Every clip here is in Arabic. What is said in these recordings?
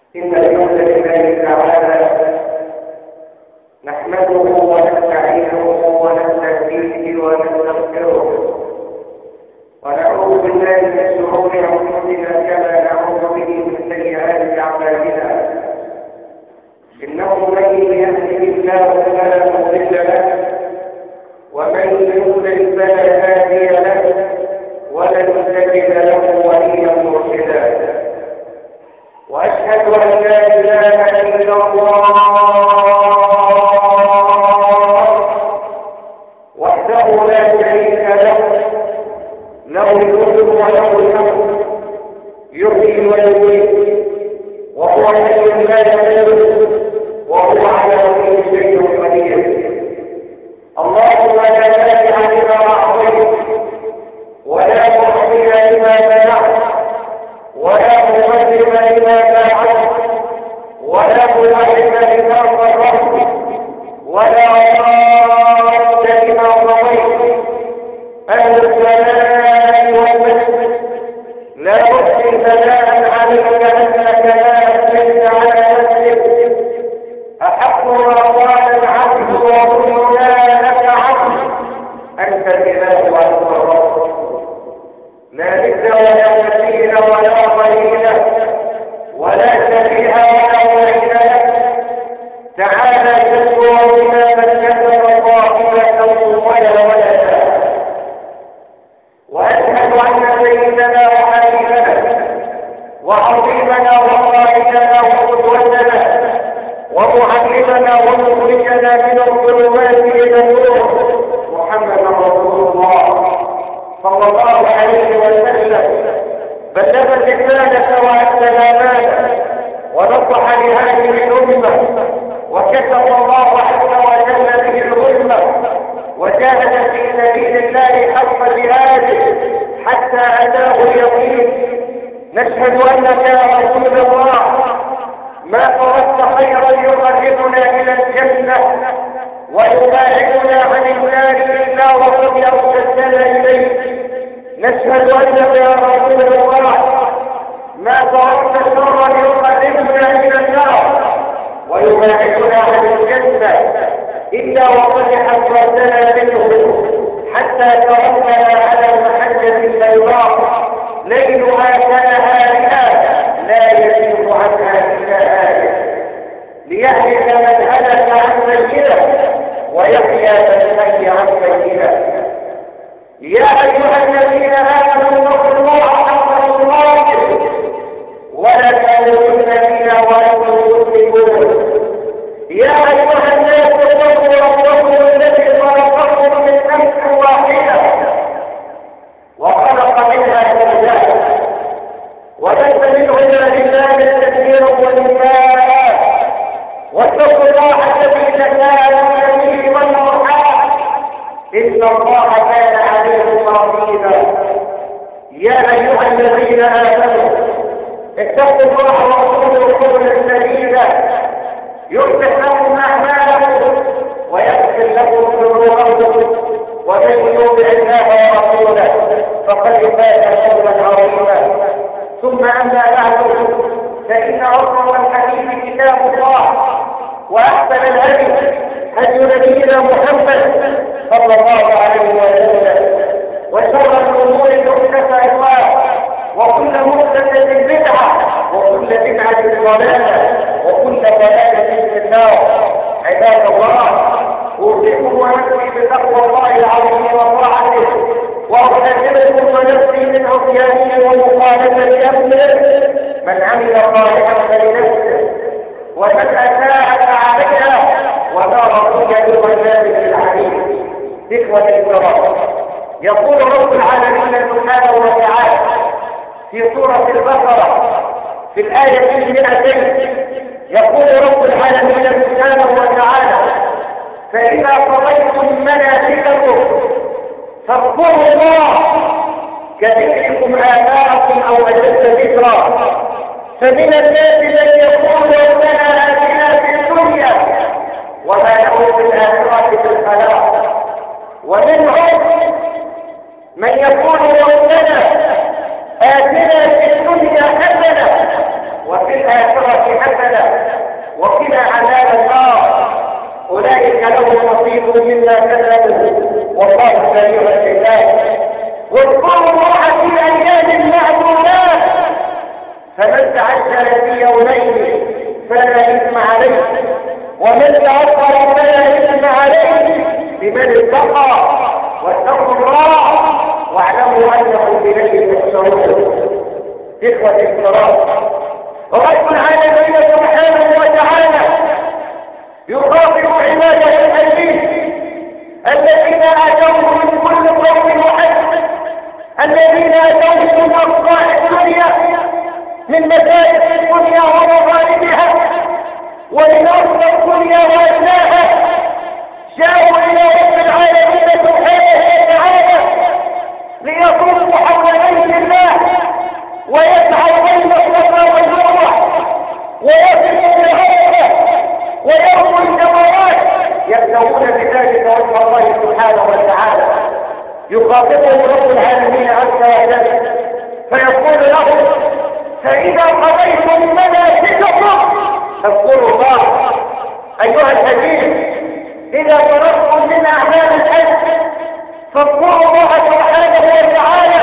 إن الحمد لله تعالى نحمده ونستعينه ونستهديه ونستغفره ونعوذ بالله من شرور أنفسنا كما نعوذ به من سيئات أعمالنا. إنه من يهده الله فلا مضل له ومن يضلل فلا هادي له ولن تجد له وليا مرشدا. وأشهد أن لا إله إلا الله وحده لا شريك له، له الملك وله الحمد، يحيي ويميت وهو حي لا يموت وهو على كل شيء قدير. اللهم لا مانع لما أعطيت ولا معطي لما منعت ولا مقدم لما باعت ولا مؤخر لما قررت ولا راد لما قضيت. أهل الثناء والمجد لا أحصي ثناء عليك أنك لا أثنيت على نفسك. أحق ما قال العبد وكلنا لك عبد، أنت الإله وأنت الرب، لا ند ولا مثيل ولا قليل ولا شبيه ولا معين لك. تعالى تذكر بما مكنك طاهرة ولا ولدا. وأشهد أن سيدنا وحبيبنا وعظيمنا وقائدنا وقدوتنا ومعلمنا ومخرجنا من الظلمات إلى النور محمدا رسول الله صلى الله عليه وسلم، بلغ الرسالة وأدى الأمانة ونصح لهذه الأمة وكشف الله عز وجل به الغمة وجاهد في سبيل الله حق جهاده حتى أتاه اليقين. نشهد أنك يا رسول الله ما قرأت خيرا يقربنا إلى الجنة ويباعدنا عن النار إلا وقد أرسلتنا إليه. نشهد أنك يا رسول الله ما قرأت شرا يقربنا إلى النار ويباعدنا عن الجنة إلا وقد حذرتنا منه حتى تركنا على المحجة البيضاء ليلها كنهارها لا يزيغ عنها إلا آية، ليهلك من هلك عن بينة ويحيى من حي عن بينة. يا أيها الذين آمنوا اتقوا الله حق تقاته ولا تموتن إلا وأنتم مسلمون. يا أيها الناس اتقوا ربكم الذي خلقكم من نفس واحدة وخلق منها زوجها وبث منهما رجالا كثيرا ونساء واتقوا الله الذي تساءلون به والأرحام إن الله كان عليكم رقيبا. يا أيها الذين آمنوا اتقوا الله وقولوا قولا سديدا يصلح لكم أعمالكم ويغفر لكم ذنوبكم ومن يطع الله ورسوله فقد فاز فوزا عظيما. ثم أما بعد فإن أصدق الحديث كتاب الله وأحسن الهدي هدي نبينا محمد صلى الله عليه وسلم وشر الأمور محدثاتها وكل محدثة بدعة وكل بدعة ضلالة وكل ضلالة في النار. عباد الله، أوصيكم ونفسي بتقوى الله العظيم وطاعته وأحذركم ونفسي من عصيانه ومخالفة أمره. من عمل صالحا فلنفسه ومن أساء فعليها وما رضي بالغلاب العليم. إخوة الكرام، يقول رب العالمين سبحانه وتعالى في سورة البقرة في الآية 200 يقول رب العالمين سبحانه وتعالى: فإذا قضيتم مناسككم فاذكروا الله كذكركم آباءكم أو أشد ذكرا. فمن الناس من يقول ربنا آتنا في الدنيا وما له في الآخرة في الخلاق، ومنهم من يقول ربنا آتنا في الدنيا حسنة وفي الآخرة حسنة وقنا عذاب النار أولئك لهم نصيب مما كسبوا والله سريع الحساب. واذكروا الله في أيام معلومات فمن تعجل في يومين فلا إثم عليه ومن تأخر فلا إثم عليه بمن اتقى واتقوا الله واعلموا أنكم إليه تحشرون. إخوة الكرام، رب العالمين سبحانه وتعالى يخاطب عباده الحكيم الذين آتوه من كل قوم وحسن، الذين آتوه من أصلاح الدنيا من مسائل الدنيا ومظالمها ومن أرض الدنيا وأبنائها، جاءوا إلى رب العالمين سبحانه وتعالى ليطوفوا حول بيت الله ويسعوا بين الصفا والمروة ويصلوا بعرفة ويرموا الجمرات يبتغون بذلك وجه الله سبحانه وتعالى. يخاطبهم رب العالمين عز وجل فيقول لهم فإذا قضيتم مناسككم فاذكروا الله. أيها الحكيم، إذا فرغتم من أعمال الحج فاذكروا الله سبحانه وتعالى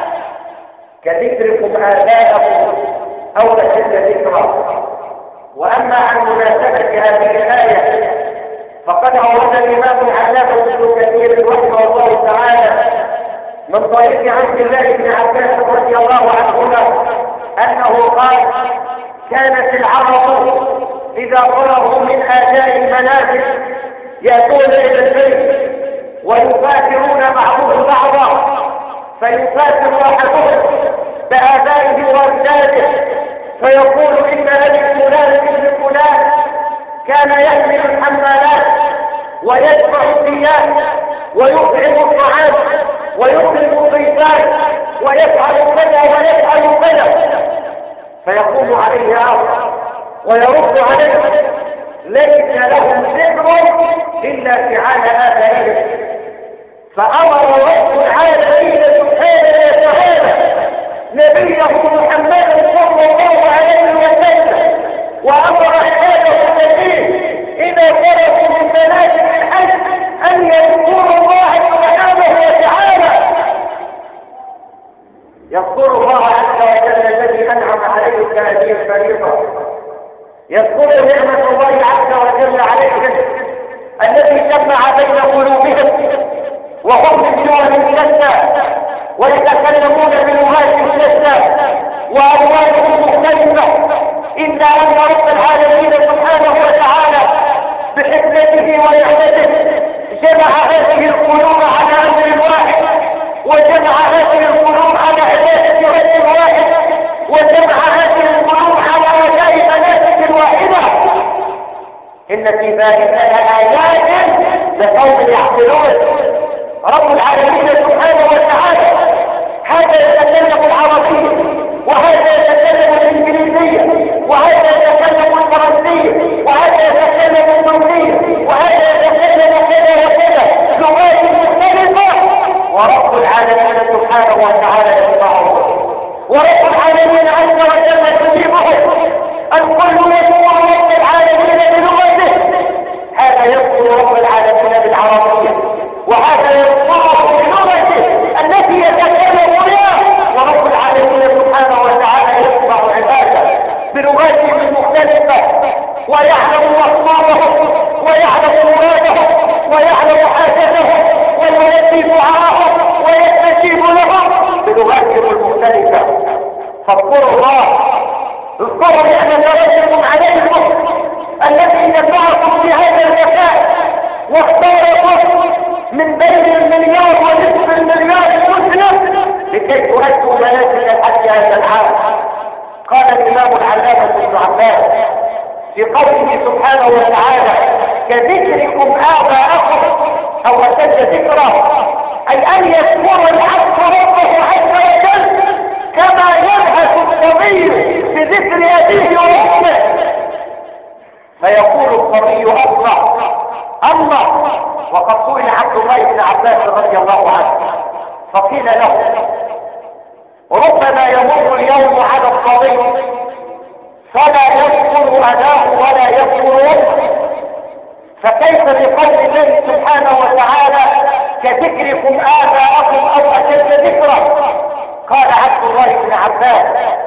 كذكركم آباءكم أو أشد ذكرا. وأما عن مناسبة هذه الآية فقد أورد الإمام العلامة ابن كثير رحمه الله تعالى من طريق عبد الله بن عباس رضي الله عنهما أنه قال كانت العرب إذا فرغوا من آداء المنازل يأتون إلى البيت ويفاخرون بعضهم بعضا فيفاخر أحدهم بآبائه وأجداده فيقول إن أبي فلان ابن فلان كان يحمل الحمالات ويدفع الثياب ويطعم الطعام ويكرم الضيفان ويفعل كذا ويفعل كذا، فيقوم عليه آخر ويرد عليه ليس لهم ذكر إلا فعال آبائهم. فأمر رب العالمين سبحانه وتعالى نبيه محمد صلى الله عليه وسلم وأمر عباده الذين إذا فرغوا من مناسك الحج أن يذكروا الله سبحانه وتعالى. يذكروا الله عز وجل الذي أنعم عليه بهذه الفريضة، يذكروا نعمة الله عز وجل عليهم الذي جمع بين قلوبهم وهم من دول شتى ويتكلمون بلغات شتى وألوانهم مختلفة، إلا أن رب العالمين سبحانه وتعالى بحكمته ونعمته جمع هذه القلوب على أمر واحد وجمع هذه القلوب على عبادة رب واحد وجمع هذه القلوب على أداء مناسك واحدة. إن في ذلك لآيات لقوم يعقلون. رب العالمين سبحانه وتعالى هذا يتكلم العربية وهذا يتكلم الإنجليزية وهذا يتكلم الفرنسية وهذا يتكلم التونسية وهذا يتكلم كذا وكذا لغات مختلفة، ورب العالمين سبحانه وتعالى يسمعه ورب العالمين عز وجل يجيبه. الكل يذكر رب العالمين بلغته، هذا يذكر رب العالمين بالعربية وهذا يذكره بلغته التي يتكلم بها، ورب العالمين سبحانه وتعالى يسمع عباده بلغاتهم المختلفة ويعلم مطلوبهم ويعلم مرادهم ويعلم حاجتهم ويؤدي دعاءهم ويستجيب لهم بلغاتهم المختلفة. فاذكروا الله، اذكروا نعمة ربكم عليكم التي نفعكم في هذا المكان واختاركم من بين المليار ونصف المليار مسلم لكي تؤدوا منازل الحج هذا العام. قال الإمام العلامة ابن عباس في قوله سبحانه وتعالى كذكركم آباءكم أو أشد ذكرا، أي أن يذكر العبد ربه عز وجل كما يلهث الصبي بذكر أبيه وأمه، فيقول الصبي الله. وقد سئل عبد الله بن عباس رضي الله عنه فقيل له ربما يمر اليوم على الصبي فلا يذكر أباه ولا يذكر أمه. فكيف بقول الله سبحانه وتعالى كذكركم آباءكم أو أشد ذكرا؟ قال عبد الله بن عباس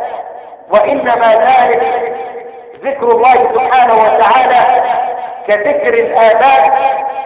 وإنما ذلك ذكر الله سبحانه وتعالى كذكر الآباء،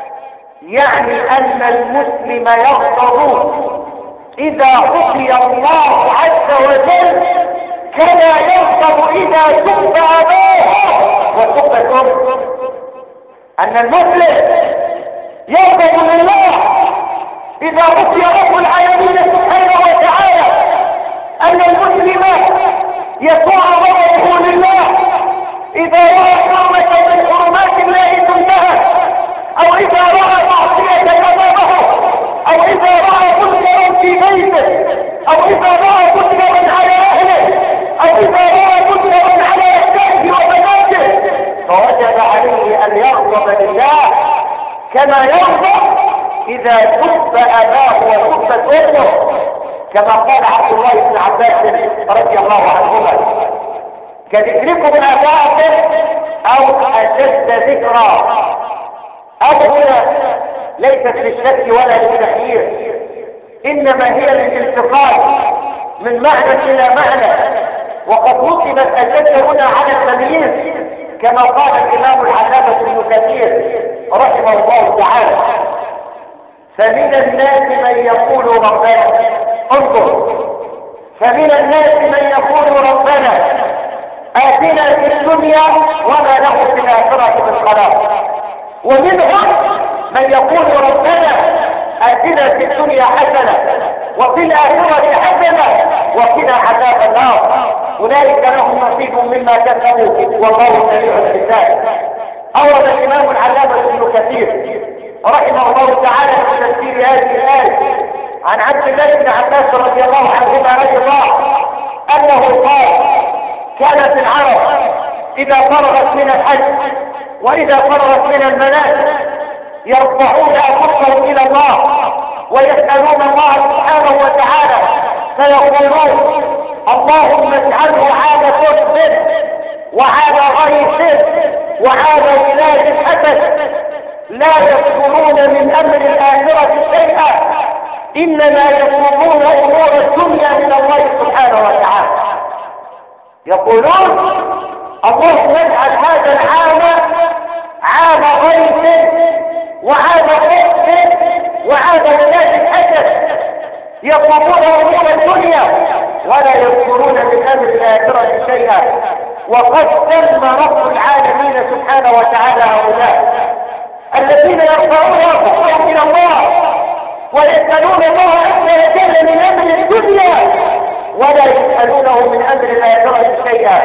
يعني أن المسلم يغضب إذا عصي الله عز وجل كما يغضب إذا سب أباه وسب أمه. أن المسلم يغضب لله إذا عصي رب العالمين سبحانه وتعالى، أن المسلم يسوع غضبه لله إذا رأى حرمة من حرمات الله تنتهك، أو إذا رأى معصية أمامه، أو إذا رأى منكرا في بيته، أو إذا رأى منكرا على أهله، أو إذا رأى منكرا على أبنائه وبناته، فوجب عليه أن يغضب لله كما يغضب إذا سب أباه وسبت أمه، كما قال عبد الله بن عباس رضي الله عنهما كذكركم آباءكم أو أشد ذكرا. أو هنا ليست للشك ولا للتخيير، إنما هي للانتقال من معنى إلى معنى، وقد نصبت أشد هنا على التمييز كما قال الإمام العلامة ابن كثير رحمه الله تعالى: فمن الناس من يقول ربنا، انظر، فمن الناس من يقول ربنا آتنا في الدنيا وما له في الآخرة من خلاق، ومنهم من يقول ربنا آتنا في الدنيا حسنة وفي الآخرة حسنة وقنا عذاب النار، أولئك لهم نصيب مما كسبوا والله سريع الحساب. أورد الإمام العلامة ابن كثير رحمه الله تعالى في تفسير هذه الآية عن عبد الله بن عباس رضي الله عنهما رضي الله أنه قال: كانت العرب إذا فرغت من الحج وإذا فرغت من المناسك يرفعون أنفسهم إلى الله ويسألون الله سبحانه وتعالى فيقولون: اللهم اجعله عام حسن وعام غيث وعام ولاد حسن، لا يذكرون من أمر الآخرة شيئا، إنما يطلبون أمور الدنيا من الله سبحانه وتعالى. يقولون: اللهم اجعل هذا العام عام غيث وعام حسن وعام ولاد حسن، يطلبون أمور الدنيا ولا يذكرون من أمر الآخرة شيئا. وقد سمى رب العالمين سبحانه وتعالى هؤلاء الذين يرفعون أنفسهم إلى الله ويسألون الله عز وجل من أمر الدنيا ولا يسألونه من أمر الآخرة شيئا.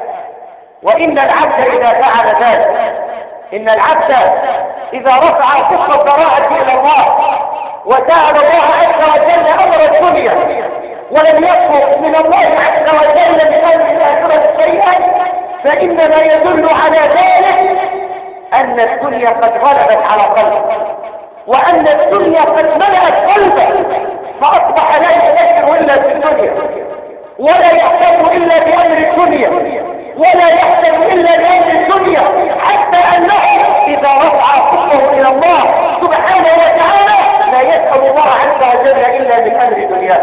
وإن العبد إذا فعل ذلك، إن العبد إذا رفع كف الضراعة إلى الله وسأل الله عز وجل أمر الدنيا ولم يطلب من الله عز وجل من أمر الآخرة شيئا، فإنما يدل على ذلك أن الدنيا قد غلبت على قلبه، وأن الدنيا قد ملأت قلبه، فأصبح لا يفكر إلا في الدنيا ولا يحتاج إلا بأمر الدنيا ولا يحتاج إلا بأمر الدنيا، حتى أنه إذا رفع كفه إلى الله سبحانه وتعالى لا يسأل الله عز وجل إلا من أمر دنياه.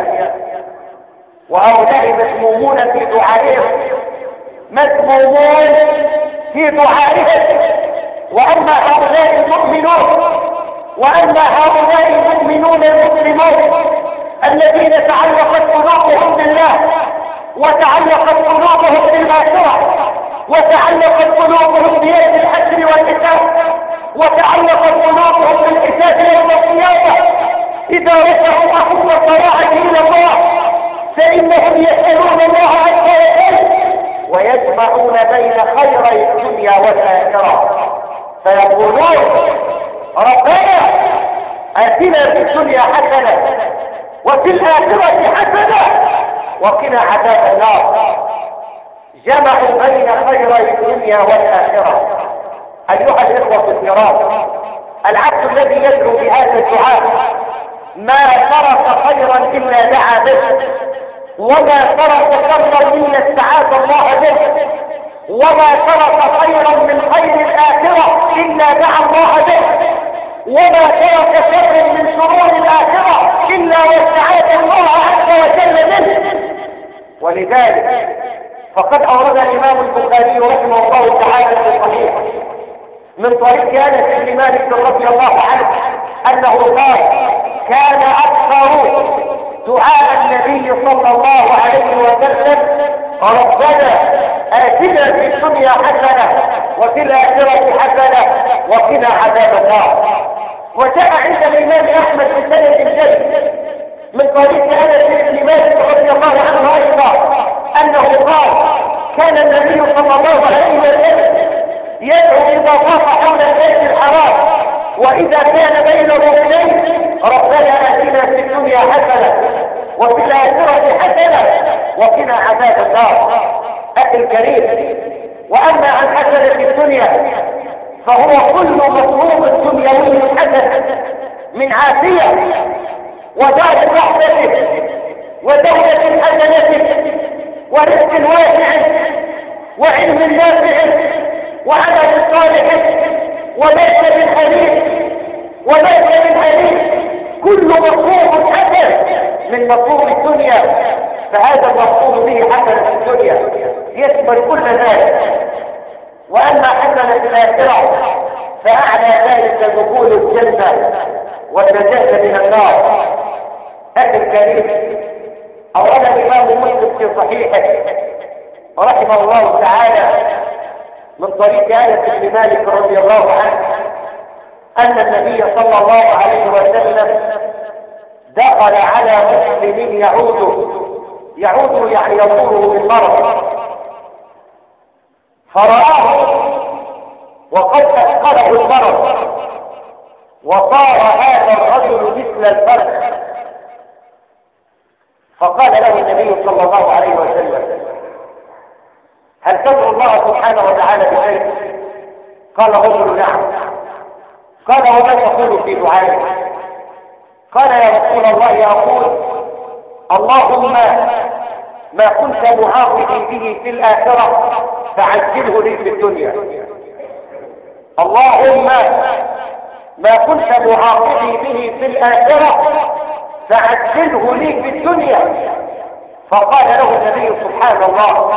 وهؤلاء مسمومون في دعائهم، مسمومون في دعائهم. وأما هؤلاء المؤمنون المسلمون الذين تعلقت قلوبهم بالله وتعلقت قلوبهم بالآخرة وتعلقت قلوبهم بيد الحشر والحساب وتعلقت قلوبهم بالحساب يوم القيامة، إذا رفعوا أحب الطاعة إلى الله فإنهم يسألون الله عز وجل ويجمعون بين خيري الدنيا والآخرة، فيقولون: ربنا آتنا في الدنيا حسنة وفي الآخرة حسنة وقنا عذاب النار. جمعوا بين خيري الدنيا والآخرة. أيها الإخوة الكرام، العبد الذي يدعو بهذا الدعاء ما ترك خيرا إلا دعا به، وما ترك شرا إلا استعاذ الله به، وما ترك خيرا من خير الآخرة إلا دعا الله به، وما ترك شر من شرور الآخرة إلا واستعاذ الله عز وجل منه. ولذلك فقد أورد الإمام البخاري رحمه الله تعالى في صحيحه من طريق أنس بن مالك رضي الله عنه أنه قال: كان أكثر دعاء النبي صلى الله عليه وسلم: ربنا آتنا في الدنيا حسنة وفي الآخرة حسنة وقنا عذاب النار. وجاء عند الإمام أحمد بسند جيد من طريق أنس بن مالك رضي الله عنه أيضا أنه قال: كان النبي صلى الله عليه وسلم يدعو إذا طاف حول البيت الحرام وإذا كان بين الركنين: ربنا آتنا في الدنيا حسنة وفي الآخرة حسنة وقنا عذاب النار. أخي الكريم، وأما عن حسنة الدنيا فهو كل مطلوب دنيوي حسن من عافية ودار رحمته ودولة حسنته ورزق واسع وعلم نافع وعمل صالح وليس بالحديث وليس بالحديث، كل مطلوب حسن من مطلوب الدنيا، فهذا المطلوب به حسنة الدنيا يشمل كل ذلك. وأما حسنة الآخرة فأعلى ذلك دخول الجنة والنجاة من النار. أخي الكريم، أورد الإمام مسلم في صحيحه رحمه الله تعالى من طريق أنس بن مالك رضي الله عنه أن النبي صلى الله عليه وسلم دخل على مسلم يعود يعني يطوله بالمرض، فرآه وقد أثقله المرض وصار هذا الرجل مثل الفرخ، فقال له النبي صلى الله عليه وسلم: هل تدعو الله سبحانه وتعالى بشيء؟ قال الرجل: نعم. قال: وما تقول في دعائك؟ قال: يا رسول الله أقول: اللهم ما كنت معاقبي به في الآخرة فعجله لي في الدنيا. اللهم ما كنت معاقبي به في الآخرة فعجله لي في الدنيا. فقال له النبي: سبحان الله،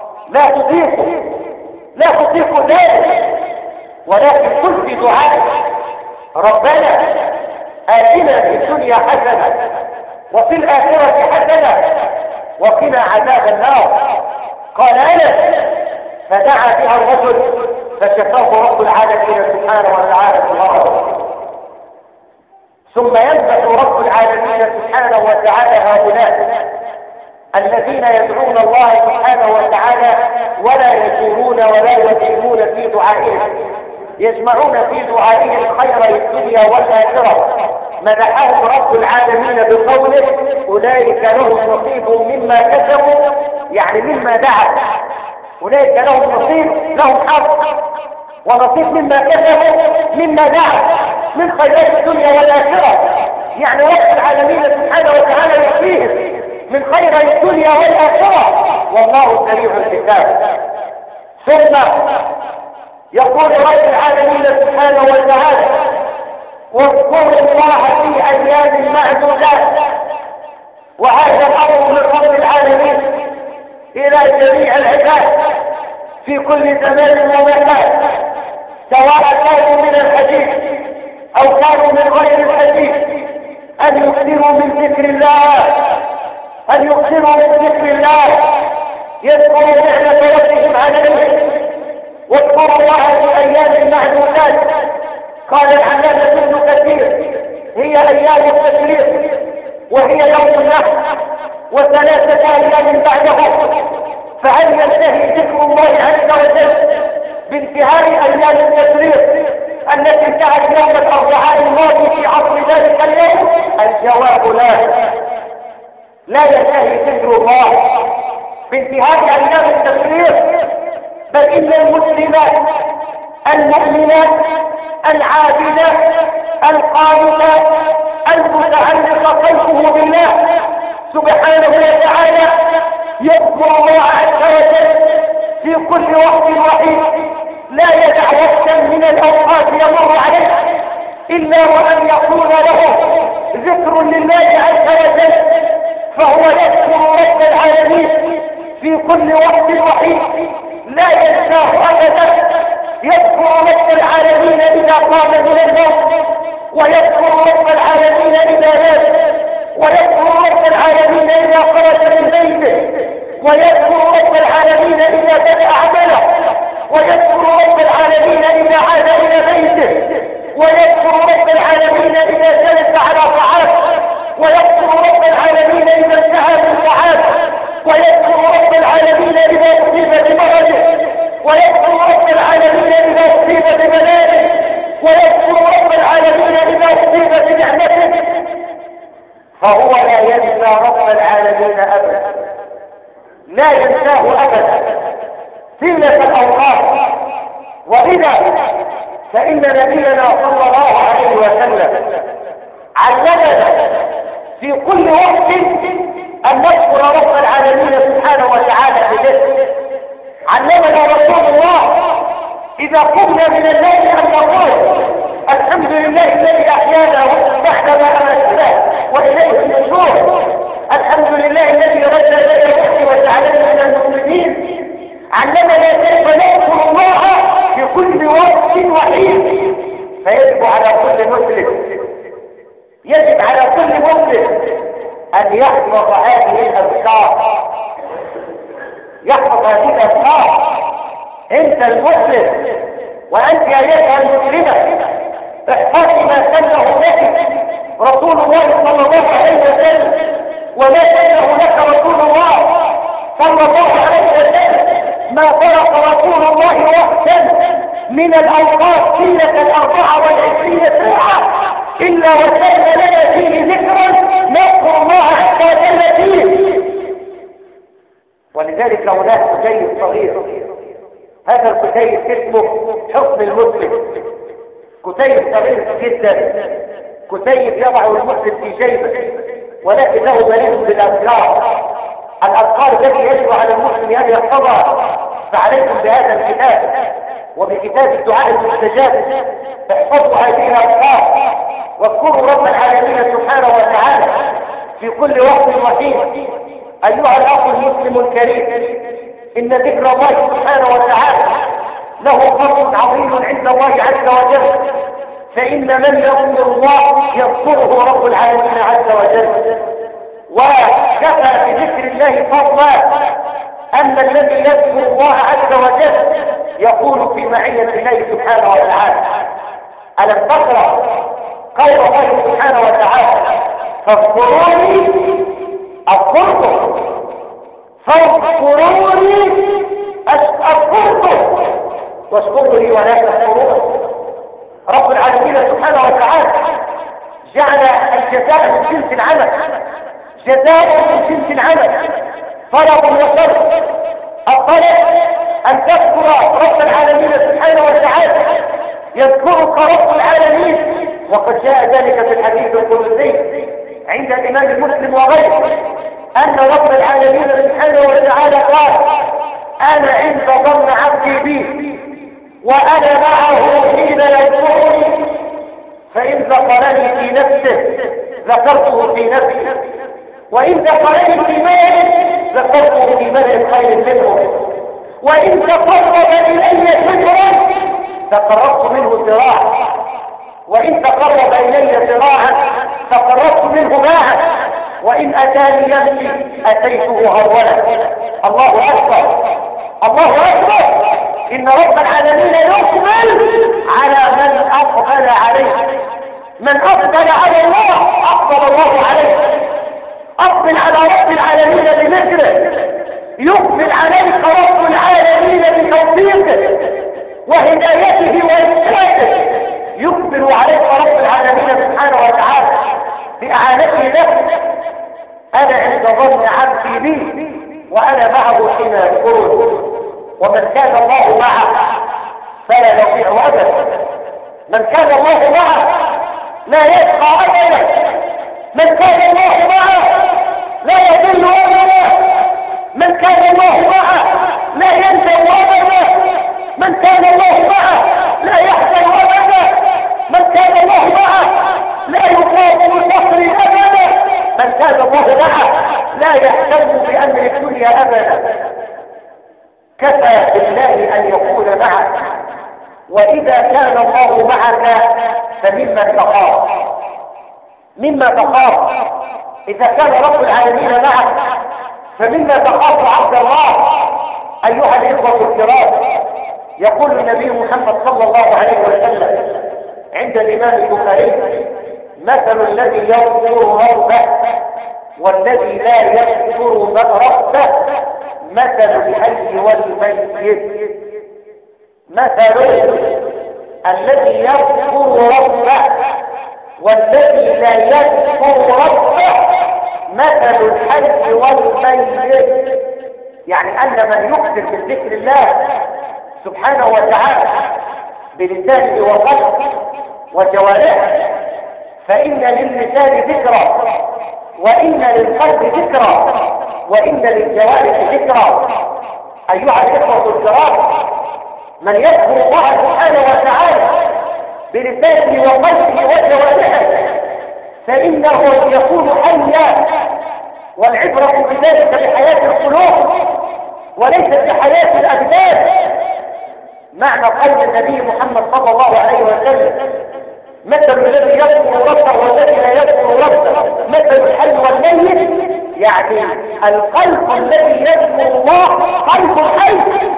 لا تطيق ذلك، ولكن قل في دعائك: ربنا آتنا في الدنيا حسنة وفي الآخرة حسنة وقنا عذاب النار. قال أنس: فدعا بها الرجل فشفاه رب العالمين سبحانه وتعالى في الأرض. ثم يمدح رب العالمين سبحانه وتعالى هؤلاء الذين يدعون الله سبحانه وتعالى ولا يجورون ولا يديمون في دعائهم، يجمعون في دعائهم خير الدنيا والآخرة. مدحهم رب العالمين بقوله: أولئك لهم نصيب مما كسبوا، يعني مما دعوا، أولئك لهم نصيب، لهم حظ ونصيب مما كسبوا مما دعوا من خيرات الدنيا والآخرة. يعني رب العالمين سبحانه وتعالى يكفيهم من خير الدنيا والآخرة، والله سريع الحساب. ثم يقول رب العالمين سبحانه وتعالى: واذكروا الله في أيام معدودات. وهذا الأمر من رب العالمين إلى جميع العباد في كل زمان ومكان، سواء كانوا من الحديث أو كانوا من غير الحديث، أن يكثروا من ذكر الله، يذكروا نعمة ربهم عليهم، واذكروا الله في أيام معدودات. قال العلامة ابن كثير: هي أيام التشريق، وهي يوم النحر وثلاثة أيام بعده. فهل ينتهي ذكر الله عز وجل بانتهاء أيام التشريق التي انتهت يوم الأربعاء الماضي في عصر ذلك اليوم؟ الجواب لا ينتهي ذكر الله بانتهاء أيام التشريق، بل إن المسلمات المؤمنات العابدات القانتات المتعلق قلبه بالله سبحانه وتعالى يذكر الله عز وجل في كل وقت وحيد لا يدع وقتا من الأوقات يمر عليه إلا وأن يكون له ذكر لله عز وجل، فهو يذكر رب العالمين في كل وقت وحيد لا ينساه أبدا. يذكر رب العالمين إذا قام من النوم، ويذكر رب العالمين إذا نام، ويذكر رب العالمين إذا خرج من بيته، ويذكر رب العالمين إذا بدأ عمله، ويذكر رب العالمين إذا عاد إلى بيته، ويذكر رب العالمين إذا جلس على طعام، ويذكر رب العالمين إذا انتهى من طعام، ويذكر رب العالمين إذا أصيب بمرضه، ويذكر رب العالمين إذا أصيب ببلاده، ويذكر رب العالمين إذا أصيب بنعمته. فهو لا ينسى رب العالمين أبدا، لا ينساه أبدا طيلة الأوقات. وإذا فإن نبينا صلى الله عليه وسلم علمنا في كل وقت أن نذكر رب العالمين سبحانه وتعالى بذكر. علمنا رسول الله إذا قمنا من الليل أن نقول الحمد لله الذي أحيانا بعدما أماتنا وإليه النشور، الحمد لله الذي رد لنا الوحي وجعلنا من المسلمين. علمنا كيف نذكر الله في كل وقت وحيد. فيجب على كل مسلم، يجب على كل مسلم أن يحفظ هذه الأذكار، يحفظ هذه الأذكار. أنت المسلم وأنت أيتها المسلمة احفظي ما سنه لك رسول الله صلى الله عليه وسلم، وما سنه لك رسول الله صلى الله عليه وسلم. ما فرق رسول الله وقتا من الأوقات طيلة 24 ساعة إلا وسن لنا فيه ذكرا نذكر الله عز وجل فيه. ولذلك هناك كتيب صغير، هذا الكتيب اسمه حصن المسلم، كتيب صغير جدا، كتيب يضع المسلم في جيبه ولكن له مليء بالأذكار، الأذكار التي يجب على المسلم أن يحفظها. فعليكم بهذا الكتاب وبكتاب الدعاء المستجاب، احفظوا هذه الأذكار واذكروا رب العالمين سبحانه وتعالى في كل وقت وحيد. أيها الأخ المسلم الكريم، إن ذكر الله سبحانه وتعالى له فضل عظيم عند الله عز وجل، فإن من يذكر الله يذكره رب العالمين عز وجل. وكفى بذكر الله فضلا أن الذي يذكر الله عز وجل يقول في معية الله سبحانه وتعالى. ألم تقرأ قول الله سبحانه وتعالى فاذكروني أذكركم، فاذكروني أذكركم واشكروا لي ولا تكفرون. رب العالمين سبحانه وتعالى جعل الجزاء من جنس العمل، جزاء من جنس العمل، طلب وشرط. الطلب أن تذكر رب العالمين سبحانه وتعالى، يذكرك رب العالمين، وقد جاء ذلك في الحديث القدسي عند الإمام مسلم وغيره أن رب العالمين سبحانه وتعالى قال أنا عند ظن عبدي بي وأنا معه حين يذكرني، فإن ذكرني في نفسه ذكرته في نفسي، وإن ذكرني في مال ذكرته في مال خير منه، وإن تقرب إلي شبرا تقربت منه ذراعا، وإن تقرب إلي ذراعا تقربت منه باعا، وإن أتاني يمشي أتيته هرولا. الله أكبر، الله أكبر. إن رب العالمين يقبل على من أقبل عليه، من أقبل على الله أقبل الله عليه. أقبل على رب العالمين بذكره، يقبل عليك رب العالمين بتوفيقه وهدايته وإرشاده، يقبل عليك رب العالمين سبحانه وتعالى بإعانته له. أنا عند ظن عبدي بي وأنا معه حين يذكرني، ومن كان الله معه فلا يضيع أبدا. من كان الله معه لا يشقى أبدا، من كان الله معه لا يضل أبدا، من كان الله معه لا ينسى من كان الله معه لا يحزن أبدا، من كان الله معه لا يخاف الفقر أبدا، من كان الله معه لا يهتم بأمر الدنيا أبدا. كفى بالله أن يكون معك، وإذا كان الله معك فممن تخاف، مما تخاف. إذا كان رب العالمين معك فمما تخاف عبد الله. أيها الإخوة الكرام، يقول النبي محمد صلى الله عليه وسلم عند الإمام البخاري: مثل الذي يذكر ربه والذي لا يذكر ربه مثل الحي والميت. مثل الذي يذكر ربه والذي لا يذكر ربه مثل الحي والميت. يعني أن من يكثر من ذكر الله سبحانه وتعالى بلسانه وقلبه وجوارحه فإن للسان ذكرى، وإن للقلب ذكرى، وإن للجوارح ذكرى. أيها الإخوة الكرام، من يذكر الله سبحانه وتعالى بلسانه وقلبه وجوارحه فإنه يكون حيا، والعبرة بذلك بحياة القلوب وليست بحياة الأبدان. معنى قول النبي محمد صلى الله عليه وسلم: مثل الذي يذكر ربه والذي لا يذكر ربه مثل الحي والميت، يعني القلب الذي يذكر الله قلب حي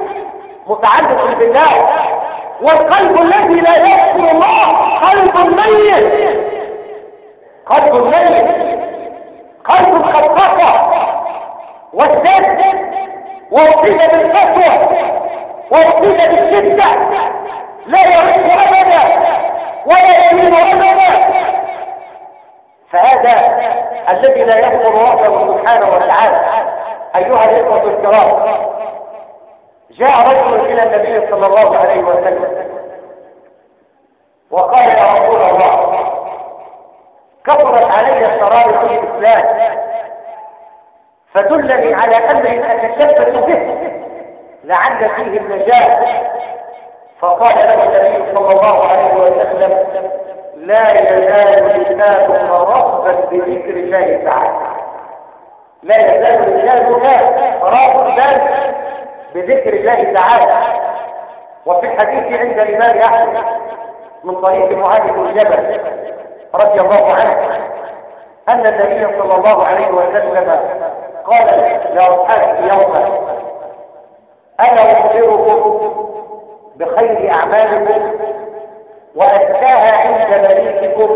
متعلق بالله، والقلب الذي لا يذكر الله قلب ميت، قلب ميت، قلب قد قطع وازداد وأصيب بالقسوة وأصيب بالشدة، لا يرد أبدا ولا يمين أبدا. فهذا الذي لا يذكر ربه سبحانه وتعالى. أيها الإخوة الكرام، جاء رجل إلى النبي صلى الله عليه وسلم وقال: يا رسول الله، كثرت علي شرائع الإسلام فدلني على أمر أتشبث به لعل فيه النجاة. فقال له النبي صلى الله عليه وسلم: لا يزال لسانك رطبا بذكر الله تعالى. لا يزال لسانك رطبا بذكر الله تعالى. وفي الحديث عند الإمام أحمد من طريق معاذ بن جبل رضي الله عنه أن النبي صلى الله عليه وسلم قال لأصحابه يوما: ألا أخبركم بخير أعمالكم وأزكاها عند مليككم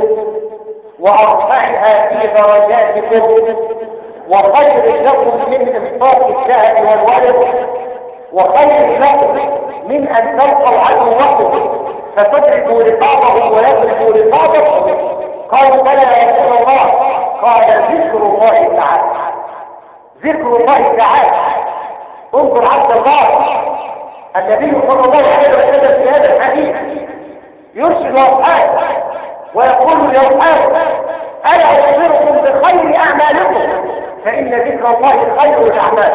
وأرفعها في درجاتكم وخير لكم من إنفاق الذهب والورق وخير لكم من أن تلقوا عدوكم فتضربوا رقابهم ويضربوا رقابكم؟ قالوا: بلى يا رسول الله. قال: ذكر الله تعالى. ذكر الله تعالى. انظر عبد الله، النبي صلى الله عليه وسلم في هذا الحديث يرشد أصحابه ويقول لأصحابه: ألا أخبركم بخير أعمالكم؟ فإن ذكر الله خير الأعمال،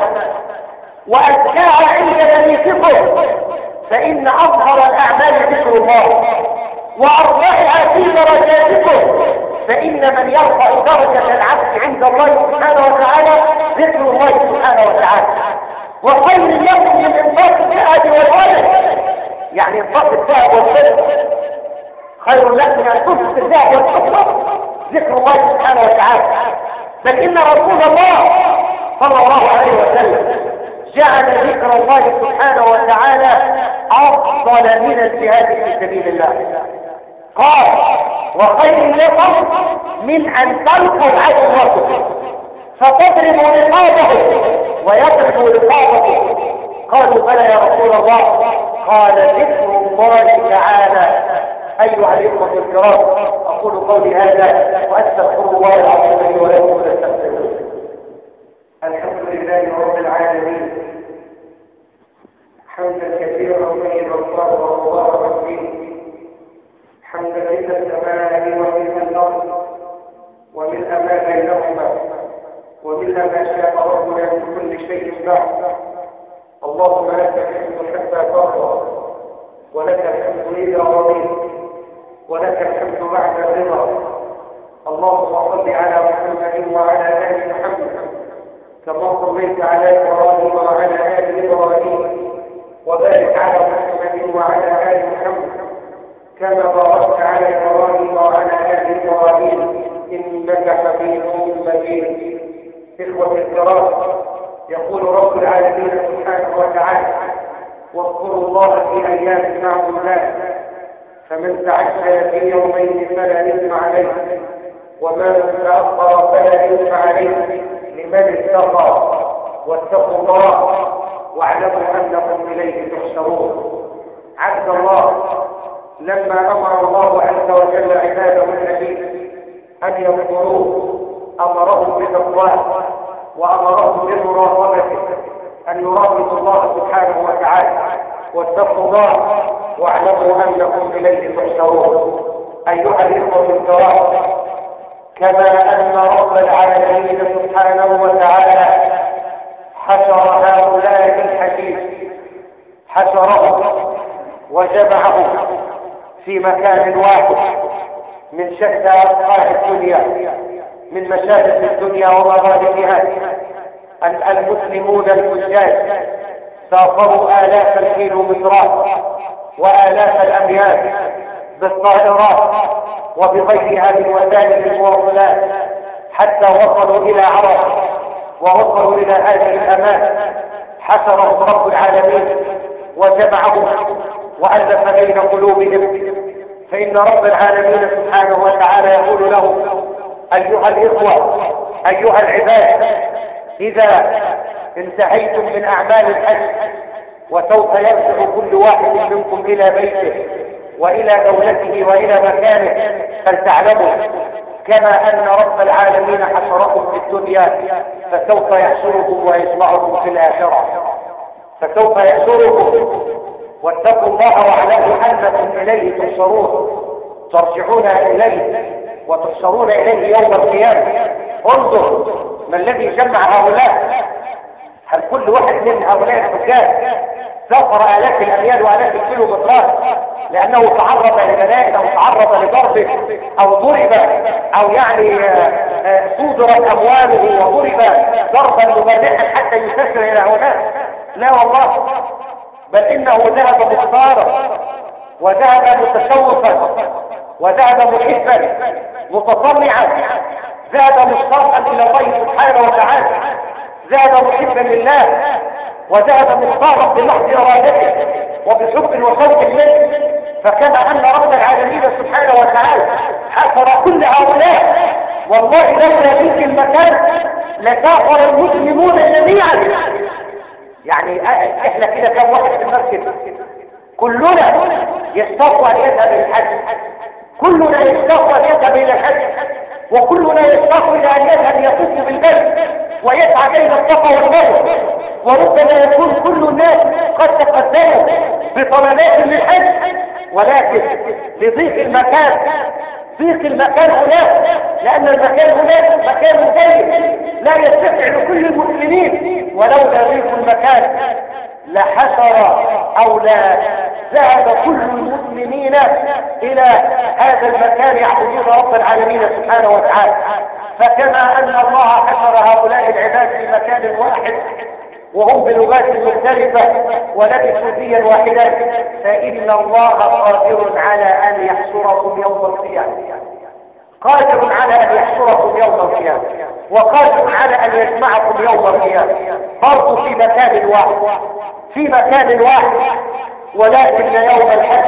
وأزكاها عند مليككم، فإن أظهر الأعمال ذكر الله، وأرفعها في درجاتكم، فإن من يرفع درجة العبد عند الله سبحانه وتعالى ذكر الله سبحانه وتعالى. وخير لكم من إنفاق الذهب والورق، يعني إنفاق الذهب والفضة خير لكم من أنفاق الذهب والفضة ذكر الله سبحانه وتعالى. بل إن رسول الله صلى الله عليه وسلم جعل ذكر الله سبحانه وتعالى أفضل من الجهاد في سبيل الله. قال: وخير لكم من أن تلقوا عدوكم فتضربوا رقابه ويضربوا رقابكم. قالوا: بلى يا رسول الله. قال: ذكر الله تعالى. أيها الإخوة الكرام، أقول قولي هذا وأستغفر الله العظيم لي ولكم فاستغفروه. الحمد لله رب العالمين، حمدا كثيرا طيبا طاهرا مباركا فيه، حمدا ملء السماء وملء الأرض وملء ما بينهما وملء ما شاء ربنا من كل شيء بعد. اللهم لك الحمد حتى ترضى، ولك الحمد إذا رضيت، ولك الحمد بعد الرضا. اللهم صل على محمد وعلى آل محمد كما صليت على إبراهيم وعلى آل إبراهيم، وبارك على محمد وعلى آل محمد كما باركت على إبراهيم وعلى آل إبراهيم إنك حميد مجيد. إخوة الكرام، يقول رب العالمين سبحانه وتعالى: واذكروا الله في أيام معلومات، فمن تعجل في يومين فلا إثم عليه، ومن تأخر فلا إثم عليه، لمن اتقى. واتقوا الله واعلموا أنكم إليه تحشرون. عبد الله، لما أمر الله عز وجل عباده النبي أن يذكروه أمرهم بتقواه وأمرهم بمراقبته، أن يراقبوا الله سبحانه وتعالى. واتقوا الله واعلموا أنكم إليه تحشرون. أيها الإخوة الكرام، كما أن رب العالمين سبحانه وتعالى حشر هؤلاء الحديث، حشرهم وجمعهم في مكان واحد من شتى أرقاع الدنيا، من مشارق الدنيا ومغاربها. المسلمون الحجاج سافروا آلاف الكيلومترات وآلاف الأميال بالطائرات وبغيرها من وسائل المواصلات حتى وصلوا إلى عرفة ووصلوا إلى هذه الأمان. حشرهم رب العالمين وجمعهم وألف بين قلوبهم، فإن رب العالمين سبحانه وتعالى يقول لهم: أيها الإخوة، أيها العباد، إذا انتهيتم من أعمال الحج وسوف يرجع كل واحد منكم إلى بيته وإلى دولته وإلى مكانه، فلتعلموا كما أن رب العالمين حشركم في الدنيا فسوف يحشركم ويجمعكم في الآخرة، فسوف يحشركم. واتقوا الله واعلموا أنكم إليه تحشرون، ترجعون إليه وتحشرون إليه يوم القيامة. انظر ما الذي جمع هؤلاء. هل كل واحد من هؤلاء الحجاج سافر آلاف الأميال وآلاف الكيلومترات لأنه تعرض لبلاء أو تعرض لضرب أو ضرب أو يعني صودرت أمواله وضرب ضربا مبرحا حتى يسافر إلى هناك؟ لا والله، بل إنه ذهب مختارا وذهب متشوفا وذهب محبا متطلعا، ذهب مشتاقا إلى الله سبحانه وتعالى، ذهب محبا لله، وذهب مختارا بمحض إرادته وبحب وشوق منه. فكما أن رب العالمين سبحانه وتعالى حشر كل هؤلاء، والله لولا تلك المكان لسافر المسلمون جميعا. يعني احنا كده كم واحد في المسجد؟ كلنا يشتاق أن يذهب إلى الحج، كلنا يشتاق أن يذهب إلى الحج، وكلنا يشتاق إلى أن يذهب يطوف بالبيت ويسعى بين الصفا والمروة. وربما يكون كل الناس قد تقدموا بطلبات للحج، ولكن لضيق المكان، ضيق المكان هناك، لأن المكان هناك مكان ضيق لا يتسع لكل المسلمين. ولولا ضيق المكان لحشر أو لا ذهب كل المسلمين إلى هذا المكان يعبدون رب العالمين سبحانه وتعالى. فكما أن الله حشر هؤلاء العباد في مكان واحد وهم بلغات مختلفة ولبسوا ديا واحدا، فإن الله قادر على أن يحشركم يوم القيامة، قادر على أن يحشركم يوم القيامة، وقادر على أن يجمعكم يوم القيامة، برضو في مكان واحد، في مكان واحد. ولكن يوم الحج،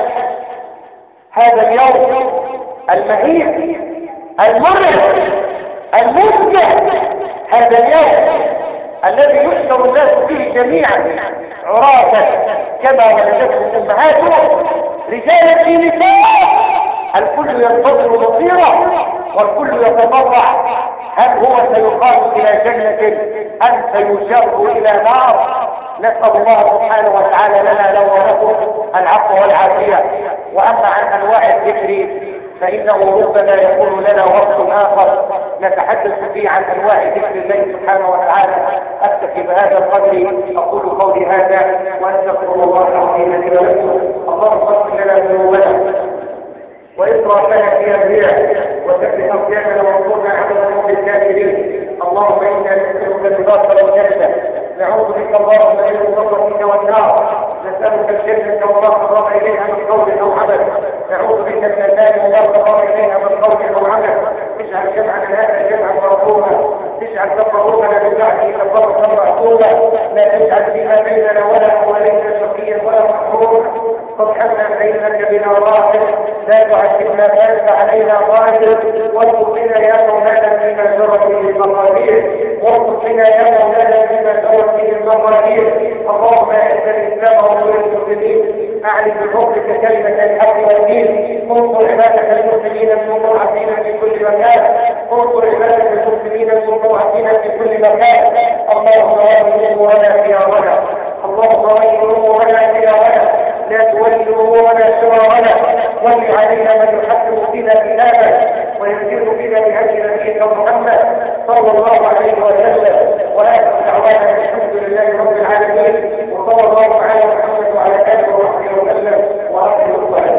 هذا اليوم المهيب المرعب المفجع، هذا اليوم الذي يحشر الناس فيه جميعا عراة كما ولدتهم امهاتهم رجالا في نساء، الكل ينتظر مصيره والكل يتضرع، هل هو سيقال الى جنة ام سيجر الى نار؟ نسأل الله سبحانه وتعالى لنا ولكم العفو والعافية. واما عن انواع الذكر فإنه ربما يكون لنا وقت آخر نتحدث فيه عن أنواع ذكر الله سبحانه وتعالى. أكتفي بهذا القدر، أقول قولي هذا وأستغفر الله العظيم لي ولكم. اللهم اغفر لنا ذنوبنا وإسرافنا في أمرنا وثبت أقدامنا وانصرنا على القوم الكافرين. اللهم إنا نسألك رضاك والجنة، نعوذ بك اللهم من سخطك والنار، نسألك الجنة وما قرب إليها من قول أو عمل، نعوذ بك من النار وما قرب إليها من قول أو عمل. اجعل جمعنا هذا جمعا مرحوما، اجعل تفرقنا من بعده تفرقا معصوما، لا تجعل فيما بيننا ولا حوالينا شقيا ولا محروما. سبحانك فإنك بنا راحل، لا تعذبنا فأنت علينا قادر، وارزقنا يا مولانا فيما جرت به المقادير، وارزقنا يا مولانا فيما جرت به المقادير. اللهم اعز الإسلام وانصر المسلمين، أعلن بفضلك كلمة الحق والدين، انصر عبادك المسلمين المستضعفين في كل مكان، انصر عبادك المسلمين المستضعفين في كل مكان. اللهم ول أمورنا خيارنا، اللهم ول أمورنا خيارنا، لا تولي أمورنا شرارنا، ول علينا من يحكم فينا كتابك ويسير بنا بهدي نبيك محمد صلى الله عليه وسلم. وآخر دعوانا الحمد لله رب العالمين، وصلى الله على محمد وعلى آله وصحبه وسلم وآخر